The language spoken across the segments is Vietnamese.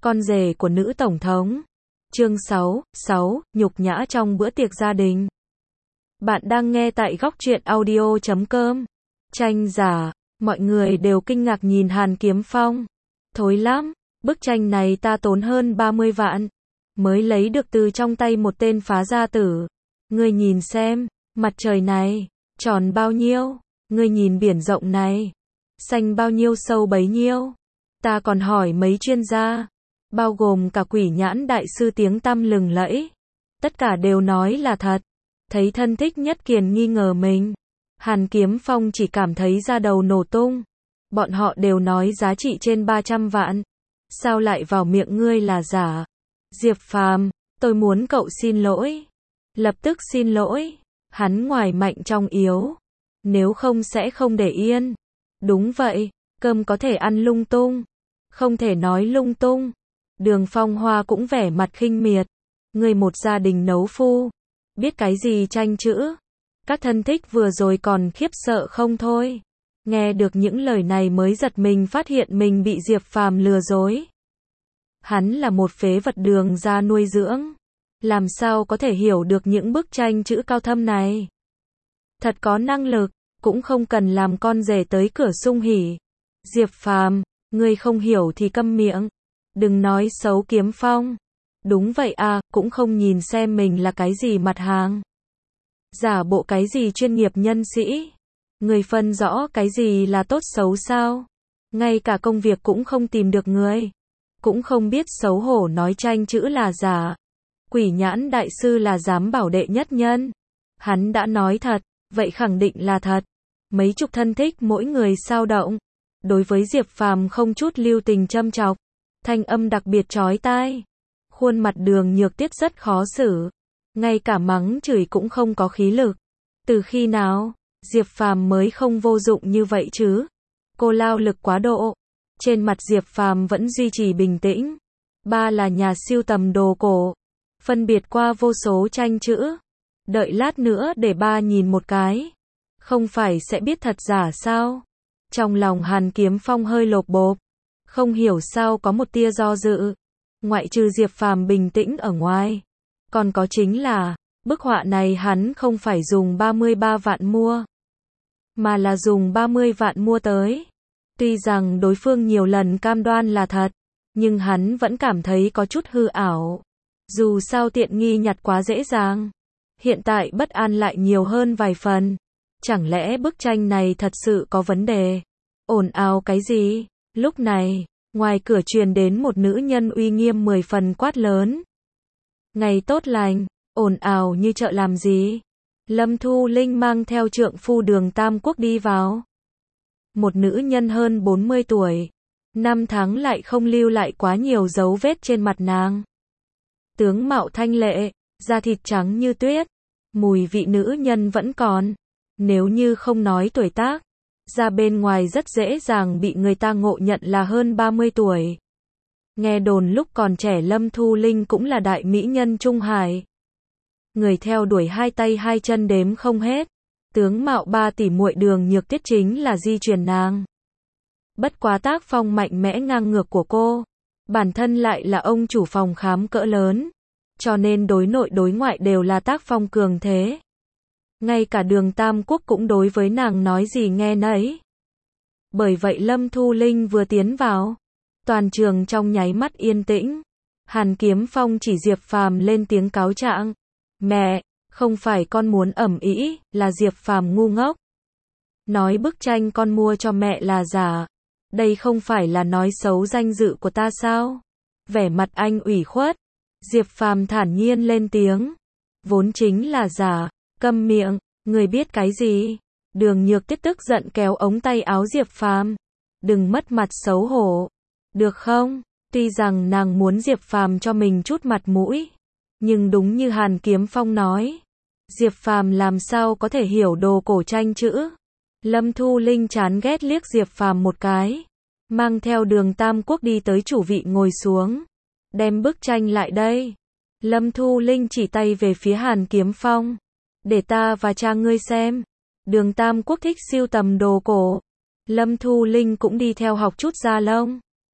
Con rể của nữ tổng thống. Chương 6, nhục nhã trong bữa tiệc gia đình. Bạn đang nghe tại góc truyện audio.com. Tranh giả, mọi người đều kinh ngạc nhìn Hàn Kiếm Phong. Thối lắm, bức tranh này ta tốn hơn 30 vạn. Mới lấy được từ trong tay một tên phá gia tử. Ngươi nhìn xem, mặt trời này, tròn bao nhiêu, ngươi nhìn biển rộng này, xanh bao nhiêu sâu bấy nhiêu. Ta còn hỏi mấy chuyên gia, bao gồm cả Quỷ Nhãn đại sư tiếng tăm lừng lẫy. Tất cả đều nói là thật. Thấy thân thích Nhất Kiền nghi ngờ mình, Hàn Kiếm Phong chỉ cảm thấy da đầu nổ tung. Bọn họ đều nói giá trị trên 300 vạn. Sao lại vào miệng ngươi là giả? Diệp Phàm, tôi muốn cậu xin lỗi. Lập tức xin lỗi. Hắn ngoài mạnh trong yếu. Nếu không sẽ không để yên. Đúng vậy, cơm có thể ăn lung tung, không thể nói lung tung. Đường Phong Hoa cũng vẻ mặt khinh miệt. Người một gia đình nấu phu, biết cái gì tranh chữ. Các thân thích vừa rồi còn khiếp sợ không thôi. Nghe được những lời này mới giật mình phát hiện mình bị Diệp Phàm lừa dối. Hắn là một phế vật đường ra nuôi dưỡng. Làm sao có thể hiểu được những bức tranh chữ cao thâm này. Thật có năng lực, cũng không cần làm con rể tới cửa sung hỉ. Diệp Phàm, ngươi không hiểu thì câm miệng. Đừng nói xấu Kiếm Phong. Đúng vậy à, cũng không nhìn xem mình là cái gì mặt hàng. Giả bộ cái gì chuyên nghiệp nhân sĩ. Người phân rõ cái gì là tốt xấu sao. Ngay cả công việc cũng không tìm được người. Cũng không biết xấu hổ nói tranh chữ là giả. Quỷ Nhãn đại sư là giám bảo đệ nhất nhân. Hắn đã nói thật, vậy khẳng định là thật. Mấy chục thân thích mỗi người sao động. Đối với Diệp Phàm không chút lưu tình châm chọc. Thanh âm đặc biệt chói tai. Khuôn mặt Đường Nhược Tiết rất khó xử. Ngay cả mắng chửi cũng không có khí lực. Từ khi nào, Diệp Phàm mới không vô dụng như vậy chứ? Cô lao lực quá độ. Trên mặt Diệp Phàm vẫn duy trì bình tĩnh. Ba là nhà sưu tầm đồ cổ. Phân biệt qua vô số tranh chữ. Đợi lát nữa để ba nhìn một cái. Không phải sẽ biết thật giả sao? Trong lòng Hàn Kiếm Phong hơi lộp bộp. Không hiểu sao có một tia do dự. Ngoại trừ Diệp Phàm bình tĩnh ở ngoài. Còn có chính là, bức họa này hắn không phải dùng 33 vạn mua. Mà là dùng 30 vạn mua tới. Tuy rằng đối phương nhiều lần cam đoan là thật. Nhưng hắn vẫn cảm thấy có chút hư ảo. Dù sao tiện nghi nhặt quá dễ dàng. Hiện tại bất an lại nhiều hơn vài phần. Chẳng lẽ bức tranh này thật sự có vấn đề? Ồn ào cái gì? Lúc này, ngoài cửa truyền đến một nữ nhân uy nghiêm 10 phần quát lớn. Ngày tốt lành, ồn ào như chợ làm gì? Lâm Thu Linh mang theo trượng phu Đường Tam Quốc đi vào. Một nữ nhân hơn 40 tuổi. 5 tháng lại không lưu lại quá nhiều dấu vết trên mặt nàng. Tướng mạo thanh lệ, da thịt trắng như tuyết. Mùi vị nữ nhân vẫn còn. Nếu như không nói tuổi tác, ra bên ngoài rất dễ dàng bị người ta ngộ nhận là hơn 30 tuổi. Nghe đồn lúc còn trẻ Lâm Thu Linh cũng là đại mỹ nhân Trung Hải. Người theo đuổi hai tay hai chân đếm không hết. Tướng mạo 3 tỷ muội Đường Nhược Tiết chính là di truyền nàng. Bất quá tác phong mạnh mẽ ngang ngược của cô. Bản thân lại là ông chủ phòng khám cỡ lớn. Cho nên đối nội đối ngoại đều là tác phong cường thế. Ngay cả Đường Tam Quốc cũng đối với nàng nói gì nghe nấy. Bởi vậy Lâm Thu Linh vừa tiến vào, toàn trường trong nháy mắt yên tĩnh. Hàn Kiếm Phong chỉ Diệp Phàm lên tiếng cáo trạng. Mẹ, không phải con muốn ầm ĩ, là Diệp Phàm ngu ngốc. Nói bức tranh con mua cho mẹ là giả. Đây không phải là nói xấu danh dự của ta sao? Vẻ mặt anh ủy khuất. Diệp Phàm thản nhiên lên tiếng. Vốn chính là giả. Câm miệng, người biết cái gì? Đường Nhược Tiết tức giận kéo ống tay áo Diệp Phàm. Đừng mất mặt xấu hổ. Được không? Tuy rằng nàng muốn Diệp Phàm cho mình chút mặt mũi. Nhưng đúng như Hàn Kiếm Phong nói. Diệp Phàm làm sao có thể hiểu đồ cổ tranh chữ? Lâm Thu Linh chán ghét liếc Diệp Phàm một cái. Mang theo Đường Tam Quốc đi tới chủ vị ngồi xuống. Đem bức tranh lại đây. Lâm Thu Linh chỉ tay về phía Hàn Kiếm Phong. Để ta và cha ngươi xem. Đường Tam Quốc thích sưu tầm đồ cổ. Lâm Thu Linh cũng đi theo học chút da lông.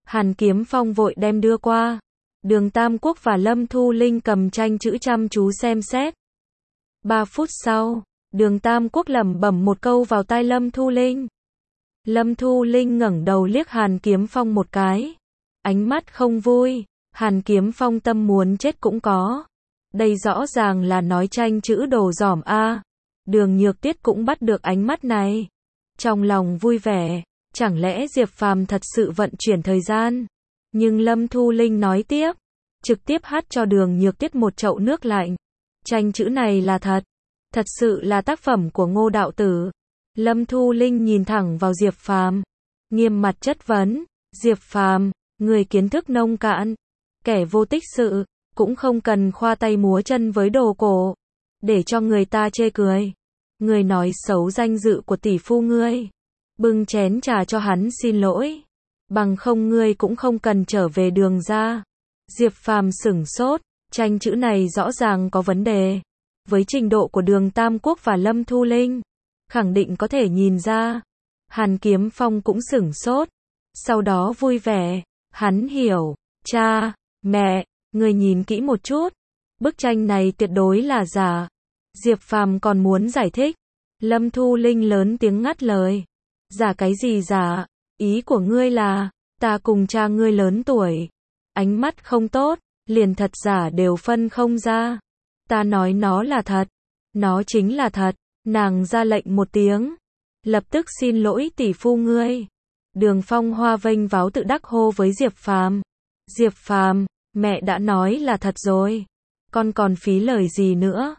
Hàn Kiếm Phong vội đem đưa qua. Đường Tam Quốc và Lâm Thu Linh cầm tranh chữ chăm chú xem xét. 3 phút sau, Đường Tam Quốc lẩm bẩm một câu vào tai Lâm Thu Linh. Lâm Thu Linh ngẩng đầu liếc Hàn Kiếm Phong một cái. Ánh mắt không vui, Hàn Kiếm Phong tâm muốn chết cũng có. Đây rõ ràng là nói tranh chữ đồ dỏm a. Đường Nhược Tiết cũng bắt được ánh mắt này. Trong lòng vui vẻ, chẳng lẽ Diệp Phàm thật sự vận chuyển thời gian? Nhưng Lâm Thu Linh nói tiếp, trực tiếp hắt cho Đường Nhược Tiết một chậu nước lạnh. Tranh chữ này là thật, thật sự là tác phẩm của Ngô đạo tử. Lâm Thu Linh nhìn thẳng vào Diệp Phàm, nghiêm mặt chất vấn, Diệp Phàm, người kiến thức nông cạn, kẻ vô tích sự, cũng không cần khoa tay múa chân với đồ cổ, để cho người ta chê cười. Người nói xấu danh dự của tỷ phu ngươi, bưng chén trà cho hắn xin lỗi, bằng không ngươi cũng không cần trở về Đường ra. Diệp Phàm sửng sốt, tranh chữ này rõ ràng có vấn đề. Với trình độ của Đường Tam Quốc và Lâm Thu Linh, khẳng định có thể nhìn ra. Hàn Kiếm Phong cũng sửng sốt, sau đó vui vẻ, hắn hiểu, cha, mẹ, người nhìn kỹ một chút, bức tranh này tuyệt đối là giả. Diệp Phàm còn muốn giải thích, Lâm Thu Linh lớn tiếng ngắt lời, giả cái gì giả, ý của ngươi là, ta cùng cha ngươi lớn tuổi, ánh mắt không tốt, liền thật giả đều phân không ra. Ta nói nó là thật, nó chính là thật. Nàng ra lệnh một tiếng, lập tức xin lỗi tỷ phu ngươi. Đường Phong Hoa vênh váo tự đắc hô với Diệp Phàm. Diệp Phàm, mẹ đã nói là thật rồi, con còn phí lời gì nữa?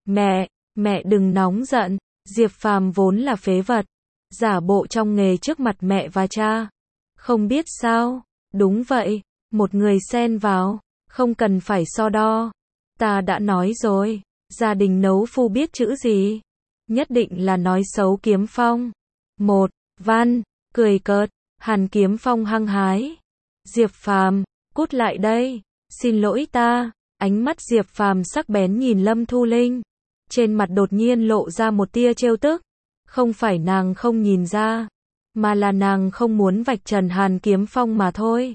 Mẹ đừng nóng giận, Diệp Phàm vốn là phế vật, giả bộ trong nghề trước mặt mẹ và cha. Không biết sao? Đúng vậy, một người xen vào, không cần phải so đo. Ta đã nói rồi, gia đình nấu phu biết chữ gì? Nhất định là nói xấu Kiếm Phong. Một, văn, cười cợt, Hàn Kiếm Phong hăng hái. Diệp Phàm, cút lại đây, xin lỗi ta. Ánh mắt Diệp Phàm sắc bén nhìn Lâm Thu Linh. Trên mặt đột nhiên lộ ra một tia trêu tức. Không phải nàng không nhìn ra, mà là nàng không muốn vạch trần Hàn Kiếm Phong mà thôi.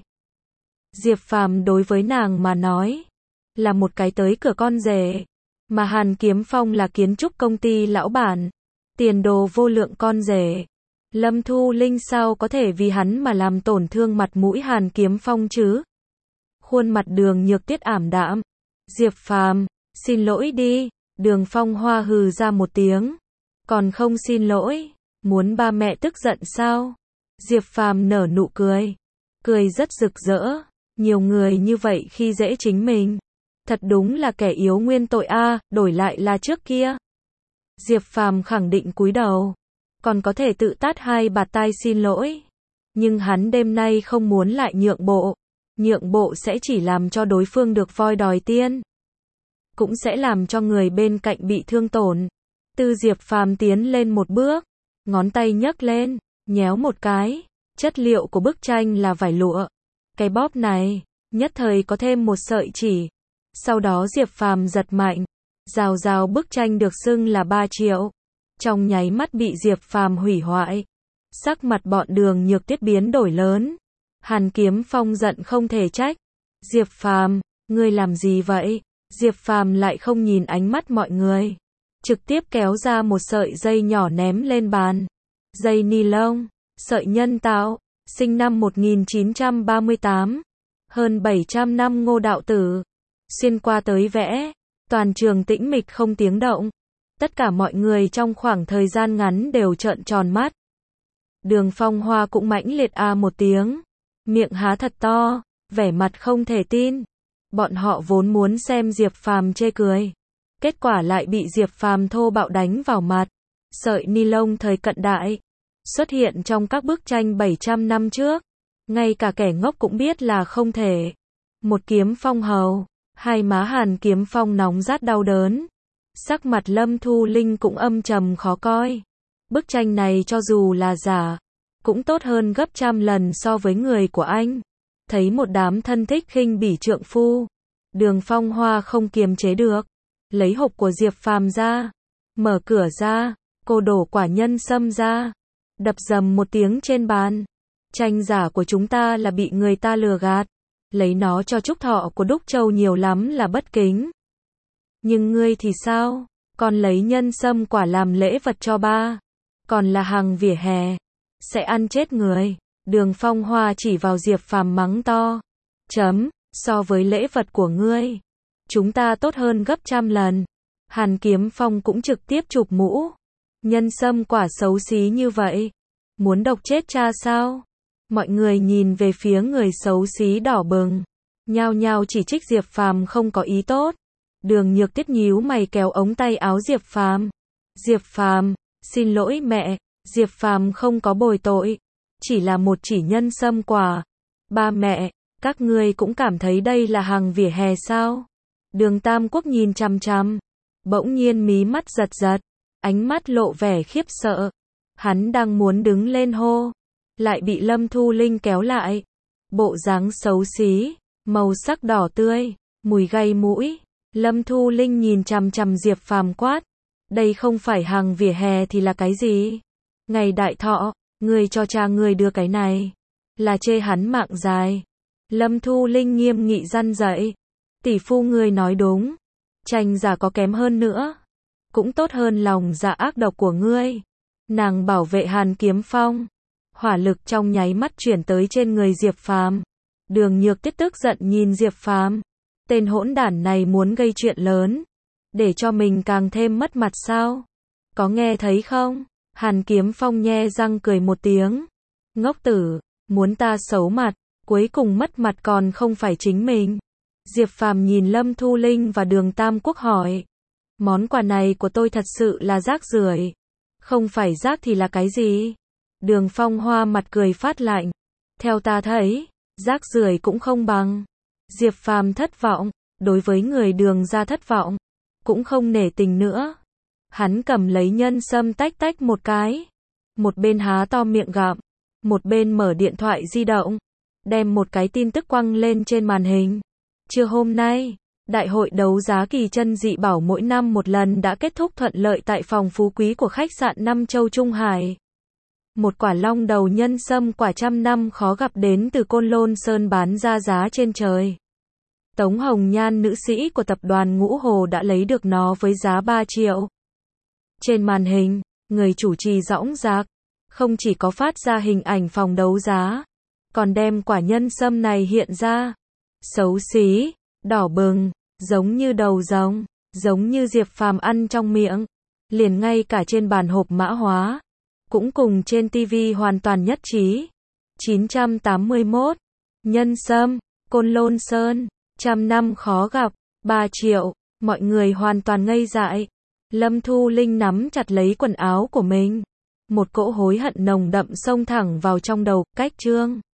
Diệp Phàm đối với nàng mà nói, là một cái tới cửa con rể. Mà Hàn Kiếm Phong là kiến trúc công ty lão bản, tiền đồ vô lượng con rể. Lâm Thu Linh sao có thể vì hắn mà làm tổn thương mặt mũi Hàn Kiếm Phong chứ? Khuôn mặt Đường Nhược Tiết ảm đạm. Diệp Phàm, xin lỗi đi. Đường Phong Hoa hừ ra một tiếng. Còn không xin lỗi, muốn ba mẹ tức giận sao? Diệp Phàm nở nụ cười, cười rất rực rỡ. Nhiều người như vậy khi dễ chính mình, thật đúng là kẻ yếu nguyên tội a. Đổi lại là trước kia, Diệp Phàm khẳng định cúi đầu, còn có thể tự tát hai bạt tai xin lỗi. Nhưng hắn đêm nay không muốn lại nhượng bộ sẽ chỉ làm cho đối phương được voi đòi tiên, cũng sẽ làm cho người bên cạnh bị thương tổn. Diệp Phàm tiến lên một bước, ngón tay nhấc lên, nhéo một cái. Chất liệu của bức tranh là vải lụa. Cái bóp này, nhất thời có thêm một sợi chỉ. Sau đó Diệp Phàm giật mạnh, rào bức tranh được xưng là 3 triệu. Trong nháy mắt bị Diệp Phàm hủy hoại. Sắc mặt bọn Đường Nhược Tiết biến đổi lớn. Hàn Kiếm Phong giận không thể trách. Diệp Phàm, ngươi làm gì vậy? Diệp Phàm lại không nhìn ánh mắt mọi người, trực tiếp kéo ra một sợi dây nhỏ ném lên bàn. Dây ni lông, sợi nhân tạo, sinh năm 1938, hơn 700 năm Ngô đạo tử. Xuyên qua tới vẽ, toàn trường tĩnh mịch không tiếng động. Tất cả mọi người trong khoảng thời gian ngắn đều trợn tròn mắt. Đường Phong Hoa cũng mãnh liệt một tiếng, miệng há thật to, vẻ mặt không thể tin. Bọn họ vốn muốn xem Diệp Phàm chê cười, kết quả lại bị Diệp Phàm thô bạo đánh vào mặt. Sợi ni lông thời cận đại, xuất hiện trong các bức tranh 700 năm trước, ngay cả kẻ ngốc cũng biết là không thể. Một kiếm phong hầu, hai má Hàn Kiếm Phong nóng rát đau đớn. Sắc mặt Lâm Thu Linh cũng âm trầm khó coi. Bức tranh này cho dù là giả, cũng tốt hơn gấp trăm lần so với người của anh. Thấy một đám thân thích khinh bỉ trượng phu, Đường Phong Hoa không kiềm chế được, lấy hộp của Diệp Phàm ra, mở cửa ra, cô đổ quả nhân sâm ra, đập dầm một tiếng trên bàn. Tranh giả của chúng ta là bị người ta lừa gạt. Lấy nó cho chúc thọ của Đúc Châu nhiều lắm là bất kính. Nhưng ngươi thì sao? Còn lấy nhân sâm quả làm lễ vật cho ba. Còn là hàng vỉa hè. Sẽ ăn chết người. Đường Phong Hoa chỉ vào Diệp Phàm mắng to. So với lễ vật của ngươi, chúng ta tốt hơn gấp trăm lần. Hàn Kiếm Phong cũng trực tiếp chụp mũ. Nhân sâm quả xấu xí như vậy. Muốn độc chết cha sao? Mọi người nhìn về phía người xấu xí đỏ bừng. Nhao nhao chỉ trích Diệp Phàm không có ý tốt. Đường Nhược Tuyết nhíu mày kéo ống tay áo Diệp Phàm. Diệp Phàm, xin lỗi mẹ, Diệp Phàm không có bồi tội. Chỉ là một chỉ nhân sâm quả. Ba mẹ, các ngươi cũng cảm thấy đây là hàng vỉa hè sao? Đường Tam Quốc nhìn chằm chằm. Bỗng nhiên mí mắt giật giật. Ánh mắt lộ vẻ khiếp sợ. Hắn đang muốn đứng lên hô. Lại bị Lâm Thu Linh kéo lại. Bộ dáng xấu xí. Màu sắc đỏ tươi. Mùi gây mũi. Lâm Thu Linh nhìn chằm chằm Diệp Phàm quát. Đây không phải hàng vỉa hè thì là cái gì? Ngày đại thọ, ngươi cho cha ngươi đưa cái này. Là chê hắn mạng dài. Lâm Thu Linh nghiêm nghị răn dạy. Tỷ phu ngươi nói đúng. Tranh giả có kém hơn nữa. Cũng tốt hơn lòng dạ ác độc của ngươi. Nàng bảo vệ Hàn Kiếm Phong. Hỏa lực trong nháy mắt chuyển tới trên người Diệp Phàm. Đường Nhược Tuyết tức giận nhìn Diệp Phàm. Tên hỗn đản này muốn gây chuyện lớn. Để cho mình càng thêm mất mặt sao? Có nghe thấy không? Hàn Kiếm Phong nhe răng cười một tiếng. Ngốc tử, muốn ta xấu mặt, cuối cùng mất mặt còn không phải chính mình. Diệp Phàm nhìn Lâm Thu Linh và Đường Tam Quốc hỏi. Món quà này của tôi thật sự là rác rưởi. Không phải rác thì là cái gì? Đường Phong Hoa mặt cười phát lạnh. Theo ta thấy, rác rưởi cũng không bằng. Diệp Phàm thất vọng, đối với người Đường gia thất vọng, cũng không nể tình nữa. Hắn cầm lấy nhân sâm tách tách một cái. Một bên há to miệng gặm, một bên mở điện thoại di động, đem một cái tin tức quăng lên trên màn hình. Trưa hôm nay, Đại hội đấu giá kỳ chân dị bảo mỗi năm một lần đã kết thúc thuận lợi tại phòng phú quý của khách sạn Năm Châu Trung Hải. Một quả long đầu nhân sâm quả trăm năm khó gặp đến từ Côn Lôn Sơn bán ra giá trên trời. Tống Hồng Nhan, nữ sĩ của tập đoàn Ngũ Hồ đã lấy được nó với giá 3 triệu. Trên màn hình, người chủ trì dõng dạc, không chỉ có phát ra hình ảnh phòng đấu giá, còn đem quả nhân sâm này hiện ra. Xấu xí, đỏ bừng, giống như đầu rồng, giống như Diệp Phàm ăn trong miệng. Liền ngay cả trên bàn hộp mã hóa, cũng cùng trên TV hoàn toàn nhất trí. 981. Nhân sâm, Côn Lôn Sơn, trăm năm khó gặp, 3 triệu, mọi người hoàn toàn ngây dại. Lâm Thu Linh nắm chặt lấy quần áo của mình. Một cỗ hối hận nồng đậm xông thẳng vào trong đầu, cách chương.